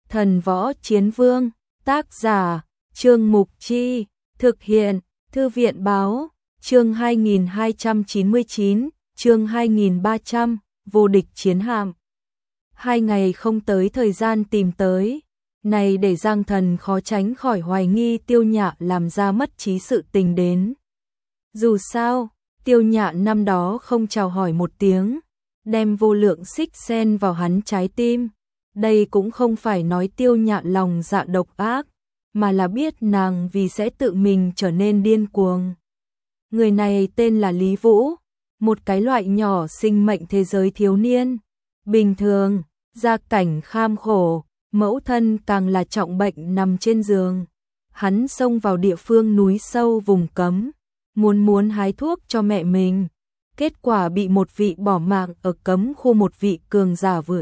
Thần Võ Chiến Vương, tác giả, Trương Mục Chi, thực hiện, Thư viện Báo, chương 2299, chương 2300, vô địch chiến hạm. 2 ngày không tới thời gian tìm tới, này để Giang Thần khó tránh khỏi hoài nghi Tiêu Nhạ làm ra mất trí sự tình đến. Dù sao, Tiêu Nhạ năm đó không chào hỏi một tiếng, đem vô lượng xích sen vào hắn trái tim. Đây cũng không phải nói Tiêu Nhạ lòng dạ độc ác, mà là biết nàng vì sẽ tự mình trở nên điên cuồng. Người này tên là Lý Vũ, một cái loại nhỏ sinh mệnh thế giới thiếu niên. Bình thường, gia cảnh kham khổ, mẫu thân càng là trọng bệnh nằm trên giường. Hắn xông vào địa phương núi sâu vùng cấm, muốn hái thuốc cho mẹ mình. Kết quả bị một vị bỏ mạng ở cấm khu một vị cường giả vừa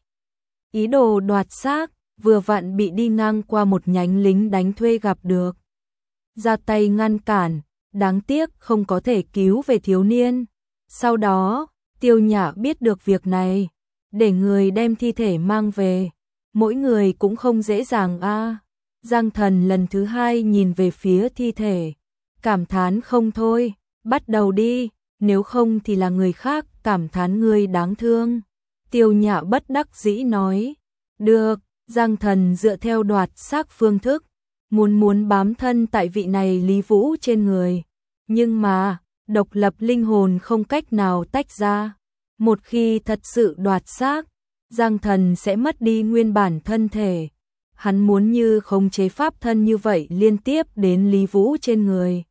ý đồ đoạt xác, vừa vặn bị đi ngang qua một nhánh lính đánh thuê gặp được. Ra tay ngăn cản, đáng tiếc không có thể cứu về thiếu niên. Sau đó, Tiêu Nhạ biết được việc này, để người đem thi thể mang về. Mỗi người cũng không dễ dàng a. Giang Thần lần thứ 2 nhìn về phía thi thể, cảm thán không thôi, bắt đầu đi, nếu không thì là người khác cảm thán ngươi đáng thương. Tiêu Nhạ bất đắc dĩ nói, được. Giang Thần dựa theo đoạt xác phương thức, muốn bám thân tại vị này Lý Vũ trên người. Nhưng mà, độc lập linh hồn không cách nào tách ra. Một khi thật sự đoạt xác, Giang Thần sẽ mất đi nguyên bản thân thể. Hắn muốn như khống chế pháp thân như vậy liên tiếp đến Lý Vũ trên người.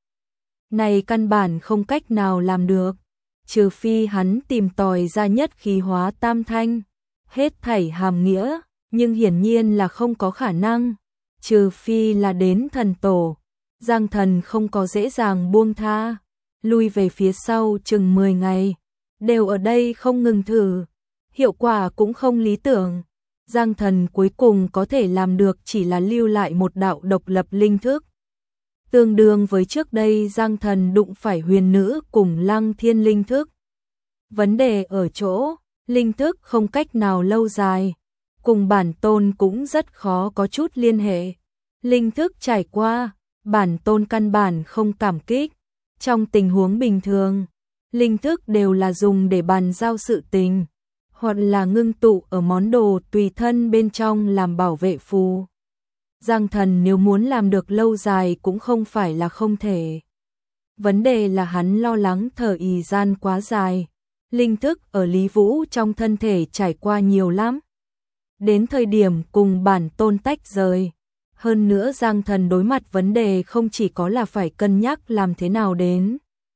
Này căn bản không cách nào làm được, trừ phi hắn tìm tòi ra nhất khí hóa tam thanh. Hết thảy hàm nghĩa, nhưng hiển nhiên là không có khả năng, trừ phi là đến thần tổ. Giang Thần không có dễ dàng buông tha, lui về phía sau chừng 10 ngày, đều ở đây không ngừng thử, hiệu quả cũng không lý tưởng. Giang Thần cuối cùng có thể làm được chỉ là lưu lại một đạo độc lập linh thức. Tương đương với trước đây Giang Thần đụng phải huyền nữ cùng Lăng Thiên linh thức. Vấn đề ở chỗ, linh thức không cách nào lâu dài, cùng bản tôn cũng rất khó có chút liên hệ. Linh thức trải qua, bản tôn căn bản không cảm kích. Trong tình huống bình thường, linh thức đều là dùng để bàn giao sự tình, hoặc là ngưng tụ ở món đồ tùy thân bên trong làm bảo vệ phù. Giang Thần nếu muốn làm được lâu dài cũng không phải là không thể. Vấn đề là hắn lo lắng thời gian quá dài. Linh thức ở Lý Vũ trong thân thể trải qua nhiều lắm. Đến thời điểm cùng bản tôn tách rời. Hơn nữa Giang Thần đối mặt vấn đề không chỉ có là phải cân nhắc làm thế nào đến,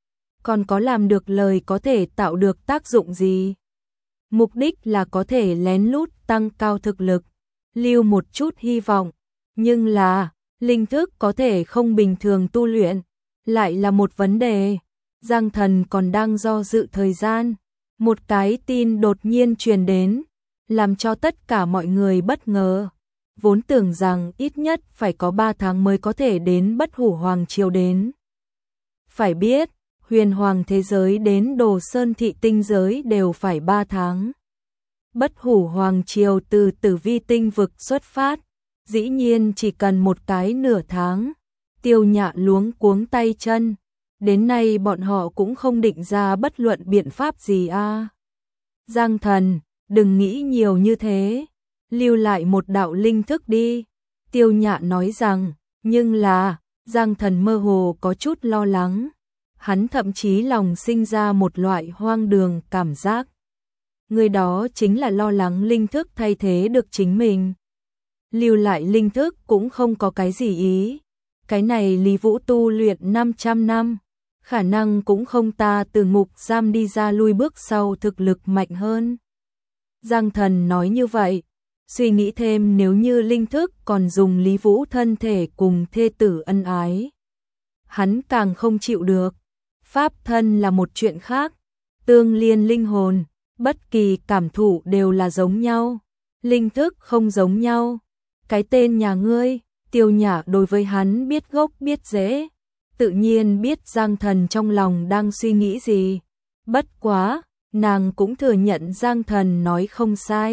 còn có làm được lời có thể tạo được tác dụng gì. Mục đích là có thể lén lút tăng cao thực lực, lưu một chút hy vọng. Nhưng là, linh thức có thể không bình thường tu luyện, lại là một vấn đề. Giang Thần còn đang do dự thời gian. Một cái tin đột nhiên truyền đến, làm cho tất cả mọi người bất ngờ. Vốn tưởng rằng ít nhất phải có 3 tháng mới có thể đến Bất Hủ Hoàng Triều đến. Phải biết, huyền hoàng thế giới đến Đồ Sơn thị tinh giới đều phải 3 tháng. Bất Hủ Hoàng Triều từ Tử Vi tinh vực xuất phát, dĩ nhiên chỉ cần một cái nửa tháng. Tiêu Nhạ luống cuống tay chân. Đến nay bọn họ cũng không định ra bất luận biện pháp gì a. Giang Thần, đừng nghĩ nhiều như thế, lưu lại một đạo linh thức đi. Tiêu Nhạ nói rằng, nhưng là, Giang Thần mơ hồ có chút lo lắng. Hắn thậm chí lòng sinh ra một loại hoang đường cảm giác. Người đó chính là lo lắng linh thức thay thế được chính mình. Lưu lại linh thức cũng không có cái gì ý. Cái này Lý Vũ tu luyện 500 năm. Khả năng cũng không ta từ ngục giam đi ra lui bước sau thực lực mạnh hơn. Giang Thần nói như vậy, suy nghĩ thêm nếu như linh thức còn dùng Lý Vũ thân thể cùng thê tử ân ái. Hắn càng không chịu được. Pháp thân là một chuyện khác, tương liên linh hồn, bất kỳ cảm thụ đều là giống nhau. Linh thức không giống nhau. Cái tên nhà ngươi, Tiêu Nhạ đối với hắn biết gốc biết rễ. Tự nhiên biết Giang Thần trong lòng đang suy nghĩ gì. Bất quá, nàng cũng thừa nhận Giang Thần nói không sai.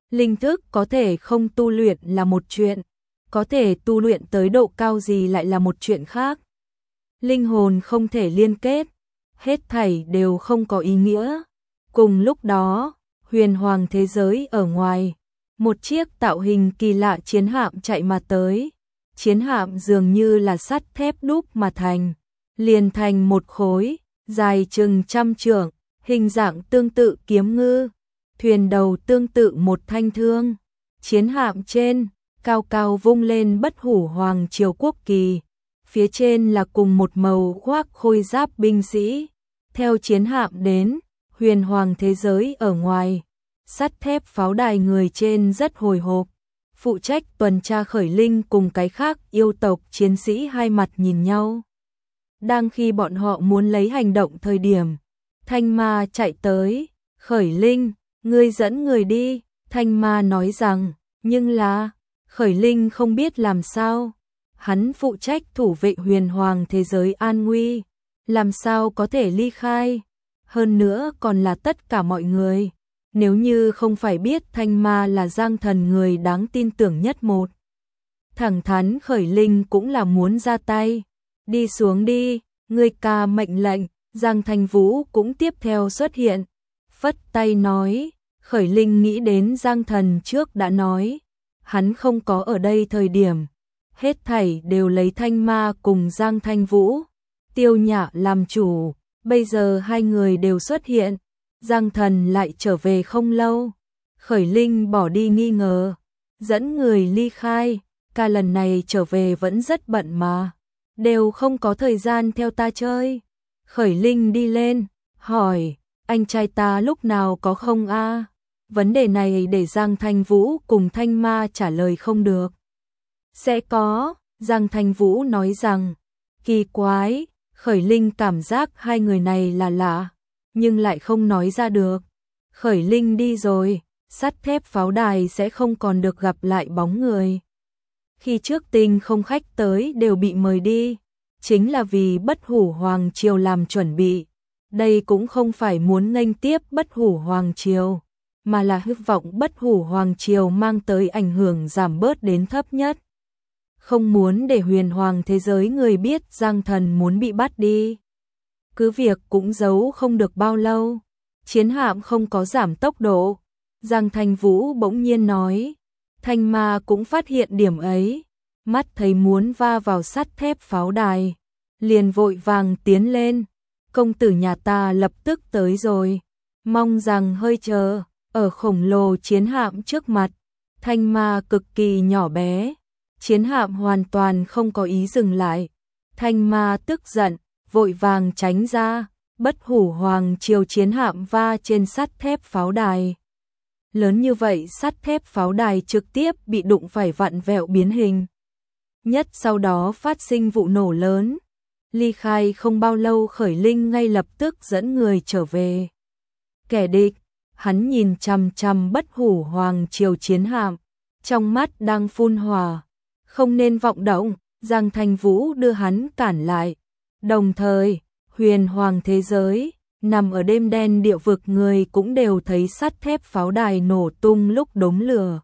Linh thức có thể không tu luyện là một chuyện, có thể tu luyện tới độ cao gì lại là một chuyện khác. Linh hồn không thể liên kết, hết thảy đều không có ý nghĩa. Cùng lúc đó, huyền hoàng thế giới ở ngoài, một chiếc tạo hình kỳ lạ chiến hạm chạy mà tới. Chiến hạm dường như là sắt thép đúc mà thành, liền thành một khối, dài chừng 100 trượng, hình dạng tương tự kiếm ngư, thuyền đầu tương tự một thanh thương. Chiến hạm trên, cao cao vung lên Bất Hủ Hoàng Triều quốc kỳ, phía trên là cùng một màu khoác khôi giáp binh sĩ. Theo chiến hạm đến, huyền hoàng thế giới ở ngoài, sắt thép pháo đài người trên rất hồi hộp. Phụ trách tuần tra Khởi Linh cùng cái khác yêu tộc chiến sĩ hai mặt nhìn nhau. Đang khi bọn họ muốn lấy hành động thời điểm, Thanh Ma chạy tới. Khởi Linh, ngươi dẫn người đi. Thanh Ma nói rằng, nhưng là, Khởi Linh không biết làm sao. Hắn phụ trách thủ vệ huyền hoàng thế giới an nguy, làm sao có thể ly khai. Hơn nữa còn là tất cả mọi người. Nếu như không phải biết Thanh Ma là Giang Thần người đáng tin tưởng nhất một. Thẳng thắn Khởi Linh cũng là muốn ra tay. Đi xuống đi, ngươi ca mệnh lệnh. Giang Thanh Vũ cũng tiếp theo xuất hiện. Phất tay nói, Khởi Linh nghĩ đến Giang Thần trước đã nói. Hắn không có ở đây thời điểm. Hết thảy đều lấy Thanh Ma cùng Giang Thanh Vũ, Tiêu Nhã làm chủ. Bây giờ hai người đều xuất hiện. Giang Thần lại trở về không lâu. Khởi Linh bỏ đi nghi ngờ, dẫn người ly khai. Ca lần này trở về vẫn rất bận mà, đều không có thời gian theo ta chơi. Khởi Linh đi lên, hỏi, anh trai ta lúc nào có không a? Vấn đề này để Giang Thanh Vũ cùng Thanh Ma trả lời không được. Sẽ có, Giang Thanh Vũ nói rằng, kỳ quái. Khởi Linh cảm giác hai người này là lạ, nhưng lại không nói ra được. Khởi Linh đi rồi, sắt thép pháo đài sẽ không còn được gặp lại bóng người. Khi trước Tinh Không khách tới đều bị mời đi, chính là vì Bất Hủ Hoàng Triều làm chuẩn bị. Đây cũng không phải muốn nghênh tiếp Bất Hủ Hoàng Triều, mà là hy vọng Bất Hủ Hoàng Triều mang tới ảnh hưởng giảm bớt đến thấp nhất. Không muốn để huyền hoàng thế giới người biết Giang Thần muốn bị bắt đi. Cứ việc cũng giấu không được bao lâu. Chiến hạm không có giảm tốc độ. Giang Thanh Vũ bỗng nhiên nói. Thanh Ma cũng phát hiện điểm ấy. Mắt thấy muốn va vào sắt thép pháo đài, liền vội vàng tiến lên. Công tử nhà ta lập tức tới rồi. Mong rằng hơi chờ. Ở khổng lồ chiến hạm trước mặt, Thanh Ma cực kỳ nhỏ bé. Chiến hạm hoàn toàn không có ý dừng lại. Thanh Ma tức giận, vội vàng tránh ra. Bất Hủ Hoàng Triều chiến hạm va trên sắt thép pháo đài. Lớn như vậy sắt thép pháo đài trực tiếp bị đụng phải vặn vẹo biến hình. Nhất sau đó phát sinh vụ nổ lớn. Ly khai không bao lâu Khởi Linh ngay lập tức dẫn người trở về. Kẻ địch, hắn nhìn chằm chằm Bất Hủ Hoàng Triều chiến hạm, trong mắt đang phun hỏa. Không nên vọng động, Giang Thanh Vũ đưa hắn cản lại. Đồng thời, huyền hoàng thế giới, nằm ở đêm đen địa vực người cũng đều thấy sắt thép pháo đài nổ tung lúc đống lửa.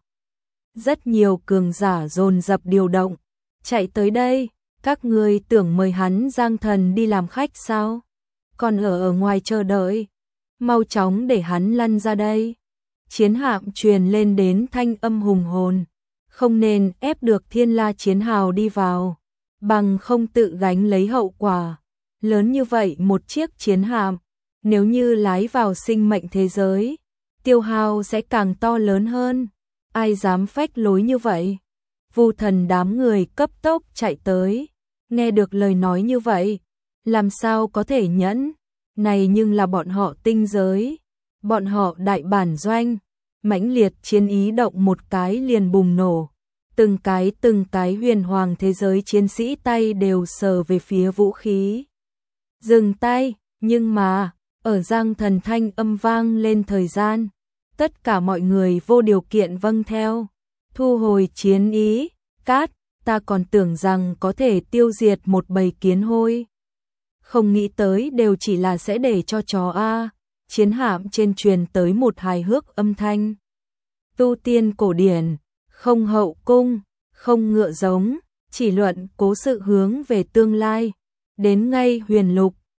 Rất nhiều cường giả dồn dập điều động, chạy tới đây. Các ngươi tưởng mời hắn Giang Thần đi làm khách sao? Còn ở ngoài chờ đợi. Mau chóng để hắn lăn ra đây. Chiến hạm truyền lên đến thanh âm hùng hồn. Không nên ép được Thiên La chiến hào đi vào, bằng không tự gánh lấy hậu quả. Lớn như vậy một chiếc chiến hạm, nếu như lái vào sinh mệnh thế giới, tiêu hao sẽ càng to lớn hơn. Ai dám phách lối như vậy? Vu Thần đám người cấp tốc chạy tới, nghe được lời nói như vậy, làm sao có thể nhẫn? Này nhưng là bọn họ tinh giới, bọn họ đại bản doanh. Mãnh liệt chiến ý động một cái liền bùng nổ. Từng cái huyền hoàng thế giới chiến sĩ tay đều sờ về phía vũ khí. Dừng tay, nhưng mà, ở Giang Thần thanh âm vang lên thời gian. Tất cả mọi người vô điều kiện vâng theo. Thu hồi chiến ý, cát, ta còn tưởng rằng có thể tiêu diệt một bầy kiến hôi. Không nghĩ tới đều chỉ là sẽ để cho chó a. Chiến hạm trên truyền tới một hài hước âm thanh. tu tiên cổ điển, không hậu cung, không ngựa giống, chỉ luận cố sự hướng về tương lai. Đến ngay huyền lục,